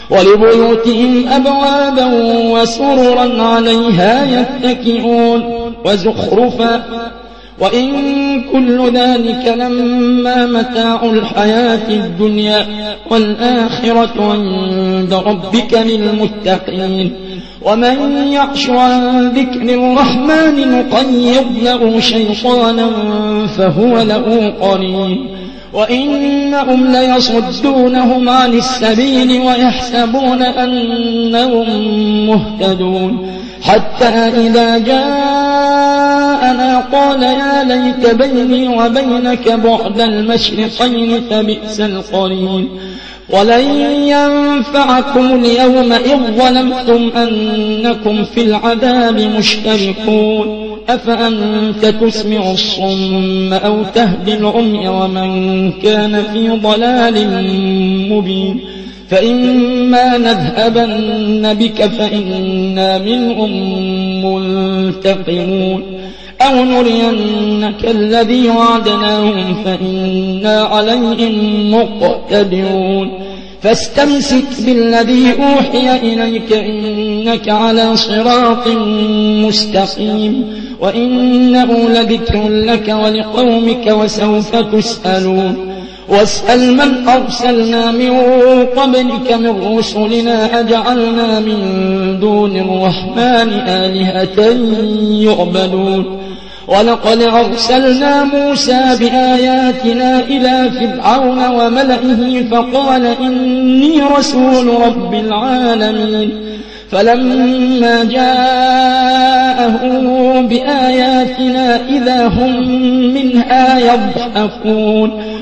ولبيوتهم أبوابا وسررا عليها يتكئون وزخرفا وإن كل ذلك لما متاع الحياة الدنيا والآخرة عند ربك للمتقين ومن يعش عن ذكر الرحمن نقيض له شيطانا فهو له قرين وإنهم ليصدونهم عن السبيل ويحسبون أنهم مهتدون حتى إذا جاءنا قال يا ليت بيني وبينك بعد المشرقين فبئس القرين ولن ينفعكم اليوم إذ ظلمتم أنكم في العذاب مشتركون أفأنت تسمع الصم أو تهدي العمي ومن كان في ضلال مبين فإما نذهبن بك فإنا منهم منتقمون أو نرينك الذي وعدناهم فإنا عليهم مقتدرون فاستمسك بالذي أوحي إليك إنك على صراط مستقيم وإنه لذكر لك ولقومك وسوف تسألون واسأل من أرسلنا من قبلك من رسلنا أجعلنا من دون الرحمن آلهة يعبدون ولقد أرسلنا موسى بآياتنا إلى فرعون وملئه فقال إني رسول رب العالمين فلما جاءهم بآياتنا إذا هم منها يضحكون